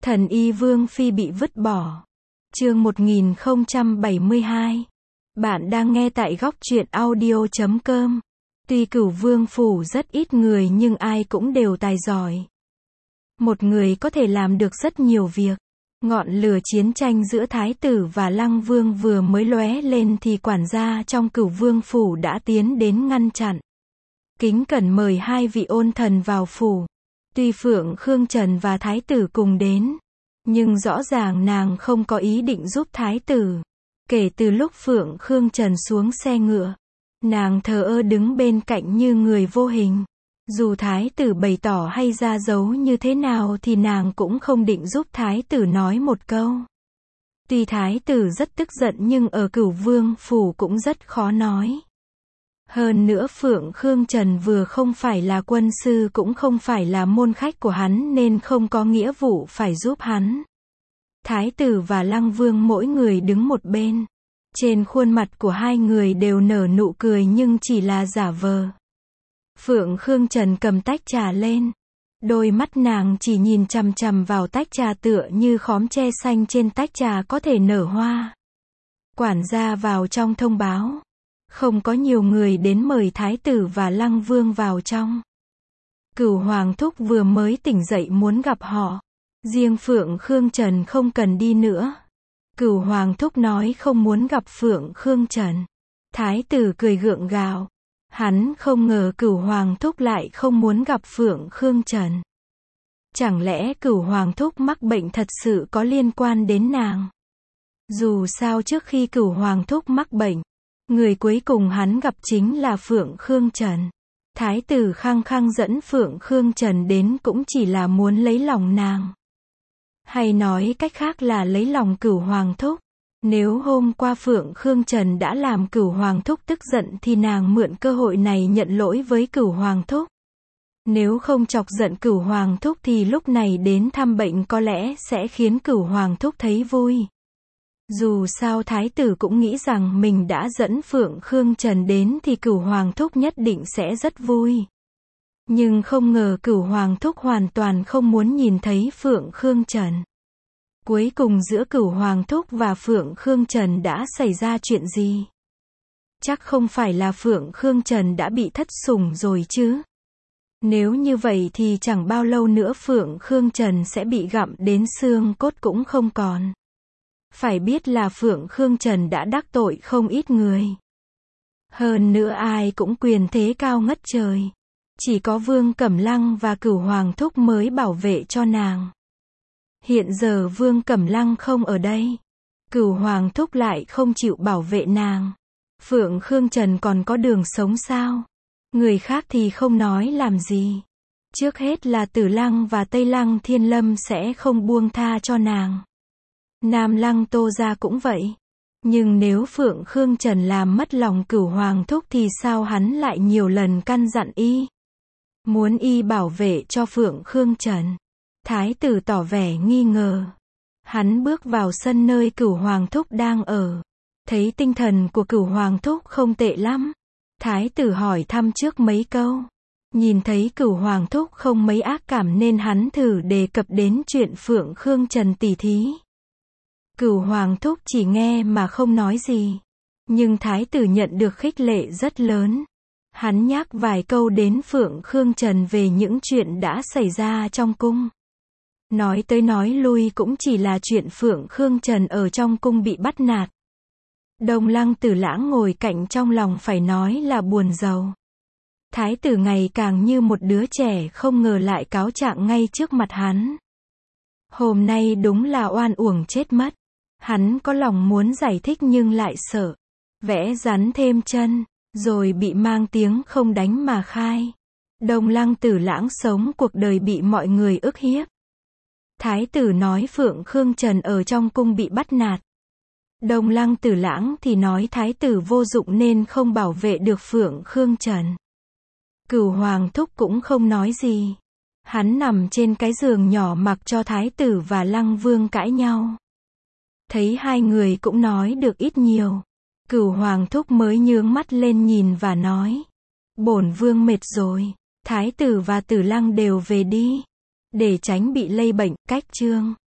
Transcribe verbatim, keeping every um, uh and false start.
Thần y Vương Phi bị vứt bỏ. Chương một nghìn không trăm bảy mươi hai. Bạn đang nghe tại góc truyện audio chấm com. Tuy Cửu Vương phủ rất ít người nhưng ai cũng đều tài giỏi. Một người có thể làm được rất nhiều việc. Ngọn lửa chiến tranh giữa Thái tử và Lăng Vương vừa mới lóe lên thì quản gia trong Cửu Vương phủ đã tiến đến ngăn chặn. Kính cẩn mời hai vị ôn thần vào phủ. Tuy Phượng Khương Trần và Thái tử cùng đến, nhưng rõ ràng nàng không có ý định giúp Thái tử. Kể từ lúc Phượng Khương Trần xuống xe ngựa, nàng thờ ơ đứng bên cạnh như người vô hình. Dù Thái tử bày tỏ hay ra dấu như thế nào thì nàng cũng không định giúp Thái tử nói một câu. Tuy Thái tử rất tức giận nhưng ở Cửu Vương phủ cũng rất khó nói. Hơn nữa Phượng Khương Trần vừa không phải là quân sư cũng không phải là môn khách của hắn nên không có nghĩa vụ phải giúp hắn. Thái tử và Lăng Vương mỗi người đứng một bên. Trên khuôn mặt của hai người đều nở nụ cười nhưng chỉ là giả vờ. Phượng Khương Trần cầm tách trà lên. Đôi mắt nàng chỉ nhìn chằm chằm vào tách trà tựa như khóm tre xanh trên tách trà có thể nở hoa. Quản gia vào trong thông báo. Không có nhiều người đến mời Thái tử và Lăng Vương vào trong. Cửu Hoàng thúc vừa mới tỉnh dậy muốn gặp họ. Riêng Phượng Khương Trần không cần đi nữa. Cửu Hoàng thúc nói không muốn gặp Phượng Khương Trần. Thái tử cười gượng gạo. Hắn không ngờ Cửu Hoàng thúc lại không muốn gặp Phượng Khương Trần. Chẳng lẽ Cửu Hoàng thúc mắc bệnh thật sự có liên quan đến nàng? Dù sao trước khi Cửu Hoàng thúc mắc bệnh, người cuối cùng hắn gặp chính là Phượng Khương Trần. Thái tử khăng khăng dẫn Phượng Khương Trần đến cũng chỉ là muốn lấy lòng nàng. Hay nói cách khác là lấy lòng Cửu Hoàng thúc. Nếu hôm qua Phượng Khương Trần đã làm Cửu Hoàng thúc tức giận thì nàng mượn cơ hội này nhận lỗi với Cửu Hoàng thúc. Nếu không chọc giận Cửu Hoàng thúc thì lúc này đến thăm bệnh có lẽ sẽ khiến Cửu Hoàng thúc thấy vui. Dù sao Thái tử cũng nghĩ rằng mình đã dẫn Phượng Khương Trần đến thì Cửu Hoàng thúc nhất định sẽ rất vui. Nhưng không ngờ Cửu Hoàng thúc hoàn toàn không muốn nhìn thấy Phượng Khương Trần. Cuối cùng giữa Cửu Hoàng thúc và Phượng Khương Trần đã xảy ra chuyện gì? Chắc không phải là Phượng Khương Trần đã bị thất sủng rồi chứ? Nếu như vậy thì chẳng bao lâu nữa Phượng Khương Trần sẽ bị gặm đến xương cốt cũng không còn. Phải biết là Phượng Khương Trần đã đắc tội không ít người. Hơn nữa ai cũng quyền thế cao ngất trời. Chỉ có Vương Cẩm Lăng và Cửu Hoàng thúc mới bảo vệ cho nàng. Hiện giờ Vương Cẩm Lăng không ở đây. Cửu Hoàng thúc lại không chịu bảo vệ nàng. Phượng Khương Trần còn có đường sống sao? Người khác thì không nói làm gì. Trước hết là Tử Lăng và Tây Lăng Thiên Lâm sẽ không buông tha cho nàng. Nam Lăng Tô Gia cũng vậy. Nhưng nếu Phượng Khương Trần làm mất lòng Cửu Hoàng thúc thì sao hắn lại nhiều lần căn dặn y. Muốn y bảo vệ cho Phượng Khương Trần. Thái tử tỏ vẻ nghi ngờ. Hắn bước vào sân nơi Cửu Hoàng thúc đang ở. Thấy tinh thần của Cửu Hoàng thúc không tệ lắm. Thái tử hỏi thăm trước mấy câu. Nhìn thấy Cửu Hoàng thúc không mấy ác cảm nên hắn thử đề cập đến chuyện Phượng Khương Trần tỉ thí. Cửu Hoàng thúc chỉ nghe mà không nói gì. Nhưng Thái tử nhận được khích lệ rất lớn. Hắn nhắc vài câu đến Phượng Khương Trần về những chuyện đã xảy ra trong cung. Nói tới nói lui cũng chỉ là chuyện Phượng Khương Trần ở trong cung bị bắt nạt. Đồng Lăng Tử Lãng ngồi cạnh trong lòng phải nói là buồn rầu. Thái tử ngày càng như một đứa trẻ không ngờ lại cáo trạng ngay trước mặt hắn. Hôm nay đúng là oan uổng chết mất. Hắn có lòng muốn giải thích nhưng lại sợ. Vẽ rắn thêm chân, rồi bị mang tiếng không đánh mà khai. Đồng Lăng Tử Lãng sống cuộc đời bị mọi người ức hiếp. Thái tử nói Phượng Khương Trần ở trong cung bị bắt nạt. Đồng Lăng Tử Lãng thì nói Thái tử vô dụng nên không bảo vệ được Phượng Khương Trần. Cửu Hoàng thúc cũng không nói gì. Hắn nằm trên cái giường nhỏ mặc cho Thái tử và Lăng Vương cãi nhau. Thấy hai người cũng nói được ít nhiều. Cửu Hoàng thúc mới nhướng mắt lên nhìn và nói. Bổn vương mệt rồi. Thái tử và Tử Lăng đều về đi. Để tránh bị lây bệnh, cách chương.